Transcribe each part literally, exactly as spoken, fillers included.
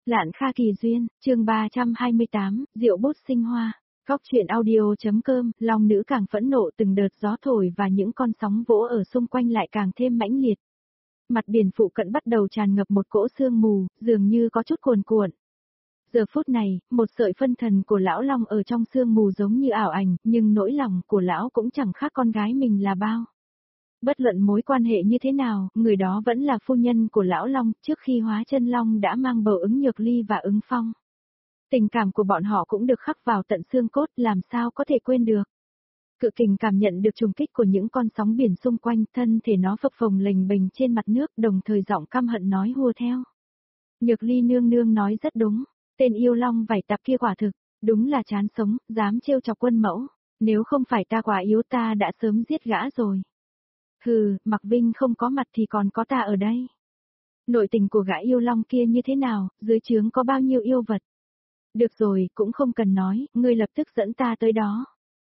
Lạn Kha Kỳ Duyên, chương ba trăm hai mươi tám, Diệu Bút Sinh Hoa. Góc truyện audio.com, lòng nữ càng phẫn nộ từng đợt gió thổi và những con sóng vỗ ở xung quanh lại càng thêm mãnh liệt. Mặt biển phụ cận bắt đầu tràn ngập một cỗ sương mù, dường như có chút cuồn cuộn. Giờ phút này, một sợi phân thần của lão Long ở trong sương mù giống như ảo ảnh, nhưng nỗi lòng của lão cũng chẳng khác con gái mình là bao. Bất luận mối quan hệ như thế nào, người đó vẫn là phu nhân của lão Long, trước khi hóa chân Long đã mang bầu Ứng Nhược Ly và Ứng Phong. Tình cảm của bọn họ cũng được khắc vào tận xương cốt, làm sao có thể quên được. Cự kình cảm nhận được trùng kích của những con sóng biển xung quanh, thân thể nó phập phồng lềnh bềnh trên mặt nước, đồng thời giọng căm hận nói hùa theo. Nhược Ly nương nương nói rất đúng, tên yêu Long vảy tạp kia quả thực, đúng là chán sống, dám trêu chọc quân mẫu, nếu không phải ta quá yếu ta đã sớm giết gã rồi. Hừ, Mạc Vinh không có mặt thì còn có ta ở đây. Nội tình của gã yêu Long kia như thế nào, dưới trướng có bao nhiêu yêu vật. Được rồi, cũng không cần nói, ngươi lập tức dẫn ta tới đó.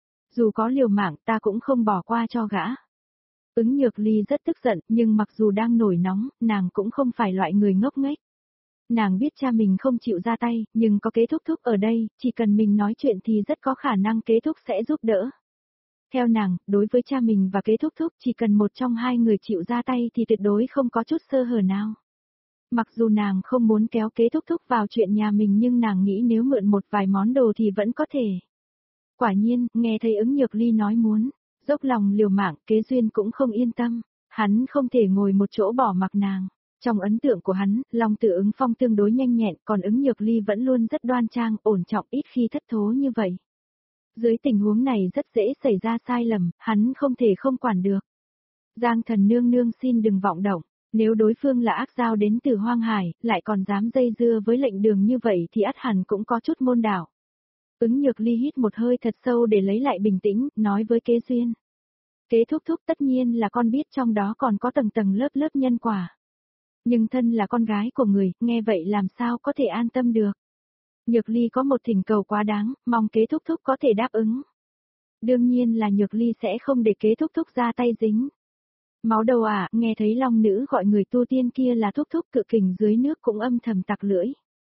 Dù có liều mạng ta cũng không bỏ qua cho gã. Ứng Nhược Ly rất tức giận, nhưng mặc dù đang nổi nóng, nàng cũng không phải loại người ngốc nghếch. Nàng biết cha mình không chịu ra tay, nhưng có Kế Thúc Thúc ở đây, chỉ cần mình nói chuyện thì rất có khả năng Kế Thúc sẽ giúp đỡ. Theo nàng, đối với cha mình và Kế Thúc Thúc chỉ cần một trong hai người chịu ra tay thì tuyệt đối không có chút sơ hở nào. Mặc dù nàng không muốn kéo Kế Thúc Thúc vào chuyện nhà mình nhưng nàng nghĩ nếu mượn một vài món đồ thì vẫn có thể. Quả nhiên, nghe thấy Ứng Nhược Ly nói muốn dốc lòng liều mạng, Kế Duyên cũng không yên tâm, hắn không thể ngồi một chỗ bỏ mặc nàng. Trong ấn tượng của hắn, Long Tử Ứng Phong tương đối nhanh nhẹn, còn Ứng Nhược Ly vẫn luôn rất đoan trang, ổn trọng, ít khi thất thố như vậy. Dưới tình huống này rất dễ xảy ra sai lầm, hắn không thể không quản được. Giang Thần nương nương xin đừng vọng động, nếu đối phương là ác giao đến từ Hoang Hải, lại còn dám dây dưa với lệnh đường như vậy thì ắt hẳn cũng có chút môn đạo. Ứng Nhược Ly hít một hơi thật sâu để lấy lại bình tĩnh, nói với Kế Duyên. Kế Thúc Thúc tất nhiên là con biết trong đó còn có tầng tầng lớp lớp nhân quả. Nhưng thân là con gái của người, nghe vậy làm sao có thể an tâm được. Nhược Ly có một thỉnh cầu quá đáng, mong Kế Thúc Thúc có thể đáp ứng. Đương nhiên là Nhược Ly sẽ không để Kế Thúc Thúc ra tay dính. Máu đầu à, nghe thấy Long nữ gọi người tu tiên kia là Thúc Thúc, Cự Kình dưới nước cũng âm thầm tặc lưỡi.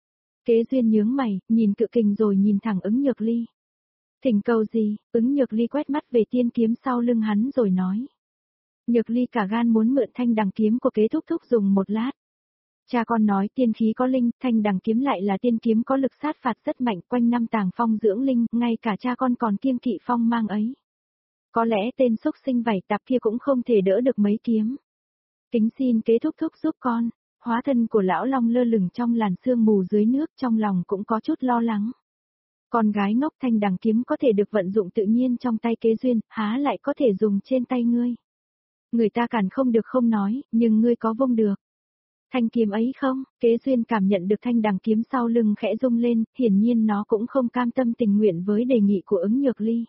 Kế Duyên nhướng mày, nhìn Cự Kình rồi nhìn thẳng Ứng Nhược Ly. Thỉnh cầu gì? Ứng Nhược Ly quét mắt về tiên kiếm sau lưng hắn rồi nói. Nhược Ly cả gan muốn mượn thanh đằng kiếm của Kế Thúc Thúc dùng một lát. Cha con nói tiên khí có linh, thanh đằng kiếm lại là tiên kiếm có lực sát phạt rất mạnh, quanh năm tàng phong dưỡng linh, ngay cả cha con còn kiêng kỵ phong mang ấy. Có lẽ tên xúc sinh vảy tạp kia cũng không thể đỡ được mấy kiếm. Kính xin Kế Thúc Thúc giúp con. Hóa thân của lão Long lơ lửng trong làn sương mù dưới nước, trong lòng cũng có chút lo lắng. Con gái ngốc, thanh đằng kiếm có thể được vận dụng tự nhiên trong tay Kế Duyên, há lại có thể dùng trên tay ngươi. Người ta cản không được không nói, nhưng ngươi có vung được. Thanh kiếm ấy không? Kế Duyên cảm nhận được thanh đằng kiếm sau lưng khẽ rung lên, hiển nhiên nó cũng không cam tâm tình nguyện với đề nghị của Ứng Nhược Ly.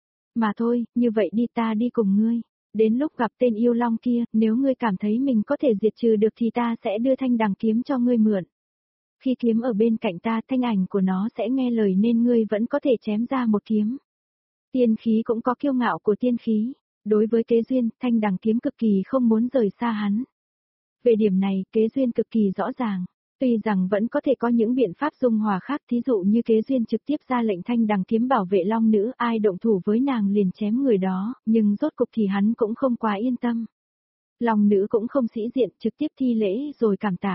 Mà thôi, như vậy đi ta đi cùng ngươi. Đến lúc gặp tên yêu Long kia, nếu ngươi cảm thấy mình có thể diệt trừ được thì ta sẽ đưa thanh đằng kiếm cho ngươi mượn. Khi kiếm ở bên cạnh ta, thanh ảnh của nó sẽ nghe lời nên ngươi vẫn có thể chém ra một kiếm. Tiên khí cũng có kiêu ngạo của tiên khí. Đối với Kế Duyên, thanh đằng kiếm cực kỳ không muốn rời xa hắn. Về điểm này, Kế Duyên cực kỳ rõ ràng. Tuy rằng vẫn có thể có những biện pháp dung hòa khác, thí dụ như Kế Duyên trực tiếp ra lệnh thanh đằng kiếm bảo vệ Long nữ, ai động thủ với nàng liền chém người đó, nhưng rốt cục thì hắn cũng không quá yên tâm. Long nữ cũng không sĩ diện, trực tiếp thi lễ rồi cảm tạ.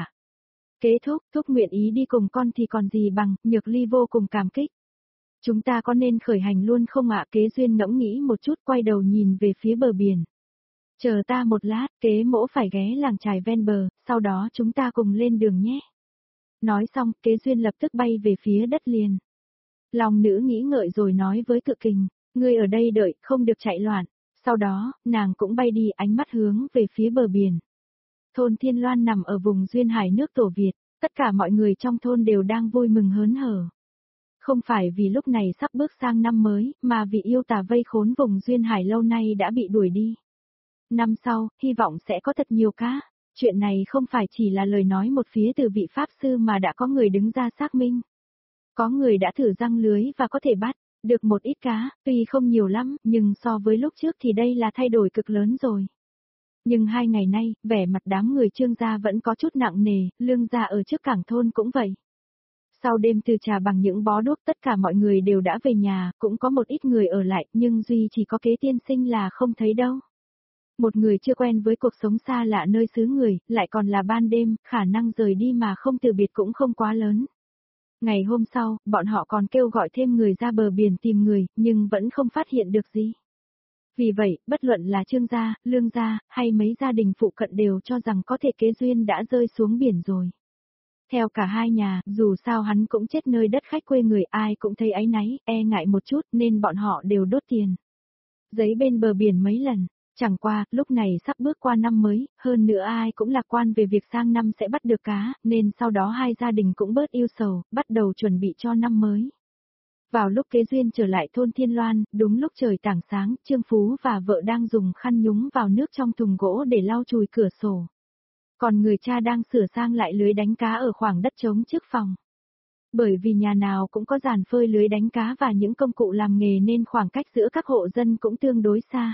Kế Thúc, Thúc nguyện ý đi cùng con thì còn gì bằng, Nhược Ly vô cùng cảm kích. Chúng ta có nên khởi hành luôn không ạ? Kế Duyên ngẫm nghĩ một chút, quay đầu nhìn về phía bờ biển. Chờ ta một lát, Kế mỗ phải ghé làng chài ven bờ, sau đó chúng ta cùng lên đường nhé. Nói xong, Kế Duyên lập tức bay về phía đất liền. Long nữ nghĩ ngợi rồi nói với Cự Kình, ngươi ở đây đợi, không được chạy loạn. Sau đó, nàng cũng bay đi, ánh mắt hướng về phía bờ biển. Thôn Thiên Loan nằm ở vùng duyên hải nước Tổ Việt, tất cả mọi người trong thôn đều đang vui mừng hớn hở. Không phải vì lúc này sắp bước sang năm mới, mà vì yêu tà vây khốn vùng duyên hải lâu nay đã bị đuổi đi. Năm sau, hy vọng sẽ có thật nhiều cá. Chuyện này không phải chỉ là lời nói một phía từ vị pháp sư mà đã có người đứng ra xác minh. Có người đã thử răng lưới và có thể bắt được một ít cá, tuy không nhiều lắm, nhưng so với lúc trước thì đây là thay đổi cực lớn rồi. Nhưng hai ngày nay, vẻ mặt đám người Trương gia vẫn có chút nặng nề, Lương gia ở trước cảng thôn cũng vậy. Sau đêm từ trà bằng những bó đuốc tất cả mọi người đều đã về nhà, cũng có một ít người ở lại, nhưng duy chỉ có Kế tiên sinh là không thấy đâu. Một người chưa quen với cuộc sống xa lạ nơi xứ người, lại còn là ban đêm, khả năng rời đi mà không từ biệt cũng không quá lớn. Ngày hôm sau, bọn họ còn kêu gọi thêm người ra bờ biển tìm người, nhưng vẫn không phát hiện được gì. Vì vậy, bất luận là Trương gia, Lương gia, hay mấy gia đình phụ cận đều cho rằng có thể Kế Duyên đã rơi xuống biển rồi. Theo cả hai nhà, dù sao hắn cũng chết nơi đất khách quê người, ai cũng thấy áy náy, e ngại một chút nên bọn họ đều đốt tiền giấy bên bờ biển mấy lần. Chẳng qua, lúc này sắp bước qua năm mới, hơn nữa ai cũng lạc quan về việc sang năm sẽ bắt được cá, nên sau đó hai gia đình cũng bớt yêu sầu, bắt đầu chuẩn bị cho năm mới. Vào lúc Kế Duyên trở lại thôn Thiên Loan, đúng lúc trời tảng sáng, Trương Phú và vợ đang dùng khăn nhúng vào nước trong thùng gỗ để lau chùi cửa sổ. Còn người cha đang sửa sang lại lưới đánh cá ở khoảng đất trống trước phòng. Bởi vì nhà nào cũng có giàn phơi lưới đánh cá và những công cụ làm nghề nên khoảng cách giữa các hộ dân cũng tương đối xa.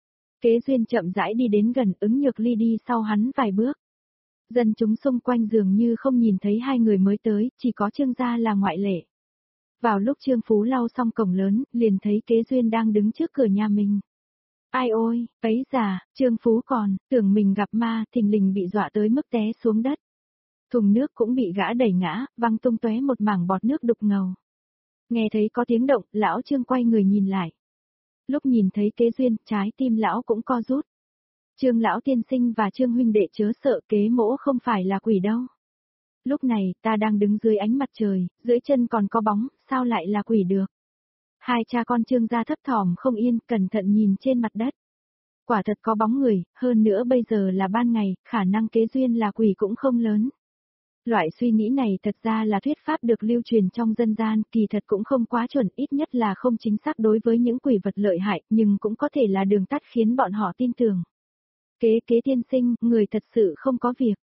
Kế Duyên chậm rãi đi đến gần, Ứng Nhược Ly đi sau hắn vài bước. Dân chúng xung quanh dường như không nhìn thấy hai người mới tới, chỉ có Trương gia là ngoại lệ. Vào lúc Trương Phú lau xong cổng lớn, liền thấy Kế Duyên đang đứng trước cửa nhà mình. Ai ôi, ấy già, Trương Phú còn, tưởng mình gặp ma, thình lình bị dọa tới mức té xuống đất. Thùng nước cũng bị gã đẩy ngã, văng tung tóe một mảng bọt nước đục ngầu. Nghe thấy có tiếng động, lão Trương quay người nhìn lại. Lúc nhìn thấy Kế Duyên, trái tim lão cũng co rút. Trương lão tiên sinh và Trương huynh đệ chớ sợ, Kế mỗ không phải là quỷ đâu. Lúc này, ta đang đứng dưới ánh mặt trời, dưới chân còn có bóng, sao lại là quỷ được? Hai cha con Trương gia thấp thỏm không yên, cẩn thận nhìn trên mặt đất. Quả thật có bóng người, hơn nữa bây giờ là ban ngày, khả năng Kế Duyên là quỷ cũng không lớn. Loại suy nghĩ này thật ra là thuyết pháp được lưu truyền trong dân gian, kỳ thật cũng không quá chuẩn, ít nhất là không chính xác đối với những quỷ vật lợi hại, nhưng cũng có thể là đường tắt khiến bọn họ tin tưởng. Kế Kế tiên sinh, người thật sự không có việc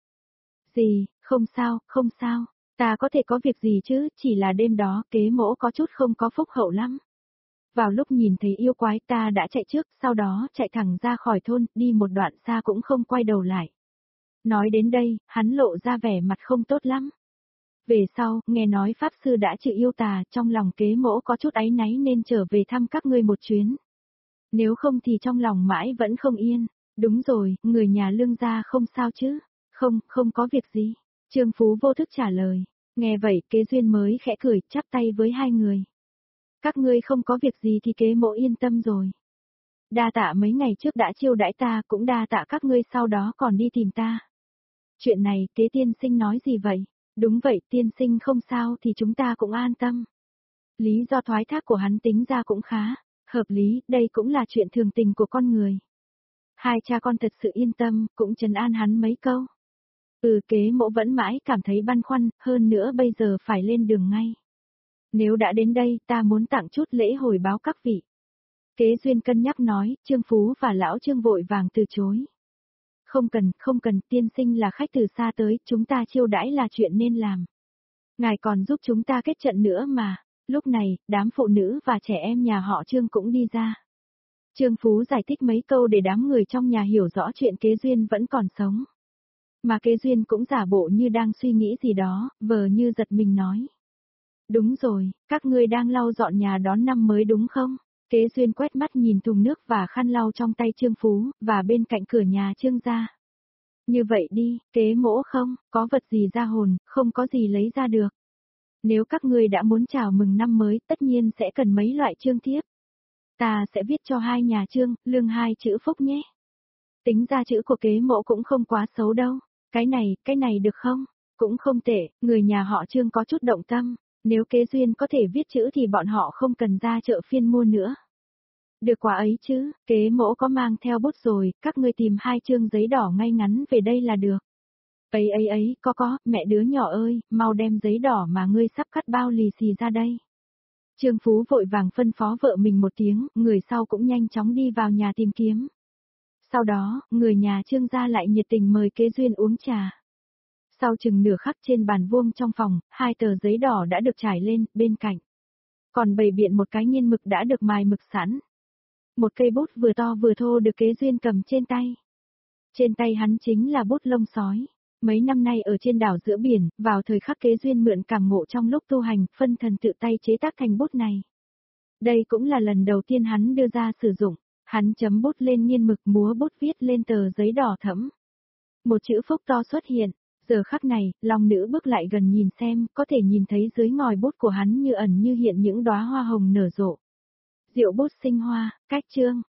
gì, không sao, không sao, ta có thể có việc gì chứ, chỉ là đêm đó Kế mỗ có chút không có phúc hậu lắm. Vào lúc nhìn thấy yêu quái ta đã chạy trước, sau đó chạy thẳng ra khỏi thôn, đi một đoạn xa cũng không quay đầu lại. Nói đến đây, hắn lộ ra vẻ mặt không tốt lắm. Về sau, nghe nói Pháp Sư đã trừ yêu tà, trong lòng Kế mỗ có chút áy náy nên trở về thăm các ngươi một chuyến. Nếu không thì trong lòng mãi vẫn không yên. Đúng rồi, người nhà Lương gia không sao chứ? Không, không có việc gì. Trương Phú vô thức trả lời. Nghe vậy, Kế Duyên mới khẽ cười, chắp tay với hai người. Các ngươi không có việc gì thì Kế mỗ yên tâm rồi. Đa tạ mấy ngày trước đã chiêu đãi ta, cũng đa tạ các ngươi sau đó còn đi tìm ta. Chuyện này, Kế tiên sinh nói gì vậy? Đúng vậy, tiên sinh không sao thì chúng ta cũng an tâm. Lý do thoái thác của hắn tính ra cũng khá hợp lý, đây cũng là chuyện thường tình của con người. Hai cha con thật sự yên tâm, cũng trấn an hắn mấy câu. Ừ, Kế mỗ vẫn mãi cảm thấy băn khoăn, hơn nữa bây giờ phải lên đường ngay. Nếu đã đến đây, ta muốn tặng chút lễ hồi báo các vị. Kế Duyên cân nhắc nói, Trương Phú và lão Trương vội vàng từ chối. Không cần, không cần, tiên sinh là khách từ xa tới, chúng ta chiêu đãi là chuyện nên làm. Ngài còn giúp chúng ta kết trận nữa mà. Lúc này, đám phụ nữ và trẻ em nhà họ Trương cũng đi ra. Trương Phú giải thích mấy câu để đám người trong nhà hiểu rõ chuyện Kế Duyên vẫn còn sống. Mà Kế Duyên cũng giả bộ như đang suy nghĩ gì đó, vờ như giật mình nói. Đúng rồi, các ngươi đang lau dọn nhà đón năm mới đúng không? Kế Duyên quét mắt nhìn thùng nước và khăn lau trong tay Trương Phú, và bên cạnh cửa nhà Trương gia. Như vậy đi, Kế mỗ không, có vật gì ra hồn, không có gì lấy ra được. Nếu các ngươi đã muốn chào mừng năm mới, tất nhiên sẽ cần mấy loại trương thiếp. Ta sẽ viết cho hai nhà Trương, Lương hai chữ phúc nhé. Tính ra chữ của Kế mỗ cũng không quá xấu đâu. Cái này, cái này được không? Cũng không tệ, người nhà họ Trương có chút động tâm. Nếu Kế Duyên có thể viết chữ thì bọn họ không cần ra chợ phiên mua nữa. Được quả ấy chứ, Kế mỗ có mang theo bút rồi, các ngươi tìm hai chương giấy đỏ ngay ngắn về đây là được. Ấy ấy ấy, có có, mẹ đứa nhỏ ơi, mau đem giấy đỏ mà ngươi sắp cắt bao lì xì ra đây. Trương Phú vội vàng phân phó vợ mình một tiếng, người sau cũng nhanh chóng đi vào nhà tìm kiếm. Sau đó, người nhà Trương gia lại nhiệt tình mời Kế Duyên uống trà. Sau chừng nửa khắc trên bàn vuông trong phòng, hai tờ giấy đỏ đã được trải lên, bên cạnh. Còn bày biện một cái nghiên mực đã được mài mực sẵn. Một cây bút vừa to vừa thô được Kế Duyên cầm trên tay. Trên tay hắn chính là bút lông sói. Mấy năm nay ở trên đảo giữa biển, vào thời khắc kế duyên mượn cảm ngộ trong lúc tu hành, phân thần tự tay chế tác thành bút này. Đây cũng là lần đầu tiên hắn đưa ra sử dụng, hắn chấm bút lên nghiên mực múa bút viết lên tờ giấy đỏ thẫm. Một chữ phúc to xuất hiện, giờ khắc này, Long nữ bước lại gần nhìn xem, có thể nhìn thấy dưới ngòi bút của hắn như ẩn như hiện những đóa hoa hồng nở rộ. Diệu bút sinh hoa, cách chương.